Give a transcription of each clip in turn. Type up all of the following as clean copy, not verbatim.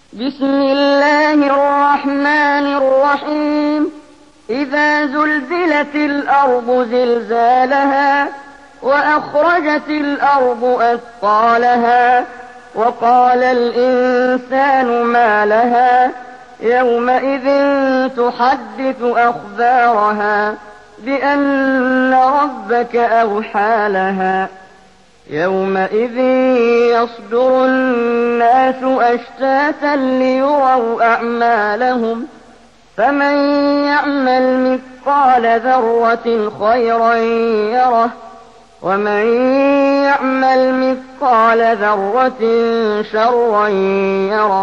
بسم الله الرحمن الرحيم إذا زلزلت الأرض زلزالها وأخرجت الأرض أثقالها وقال الإنسان ما لها يومئذ تحدث أخبارها بأن ربك أوحى لها يومئذ يصدر الناس أشتاتا ليروا أعمالهم فمن يعمل مثقال ذرة خيرا يره ومن يعمل مثقال ذرة شرا يره.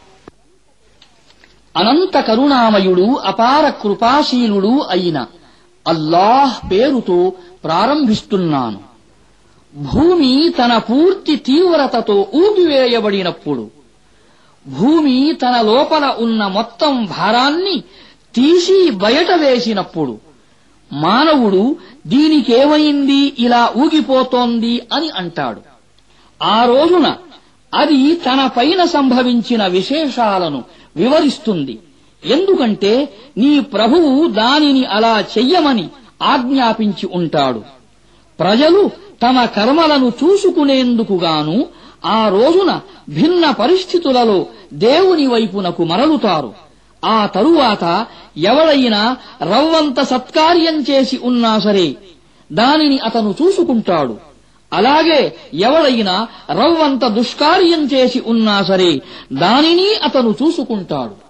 అనంత కరుణామయుడు అపార కృపాశీలుడు అయిన అల్లాహ్ పేరుతో ప్రారంభిస్తున్నాను. భూమి తన పూర్తి తీవ్రతతో ఊపివేయబడినప్పుడు, భూమి తన లోపల ఉన్న మొత్తం భారాన్ని తీసి బయట వేసినప్పుడు, మానవుడు దీనికేమైంది ఇలా ఊగిపోతోంది అని అంటాడు. ఆ రోజున అది తన పైన సంభవించిన విశేషాలను వివరిస్తుంది. ఎందుకంటే నీ ప్రభువు దానిని అలా చెయ్యమని ఆజ్ఞాపించి ఉంటాడు. ప్రజలు తమ కర్మలను చూసుకునేందుకుగాను ఆ రోజున భిన్న పరిస్థితులలో దేవుని వైపునకు మరలుతారు. ఆ తరువాత ఎవడైనా రవ్వంత సత్కార్యం చేసి ఉన్నా సరే దానిని అతను చూసుకుంటాడు. అలాగే ఎవడైనా రవ్వంత దుష్కార్యం చేసి ఉన్నా సరే దానిని అతను చూసుకుంటాడు.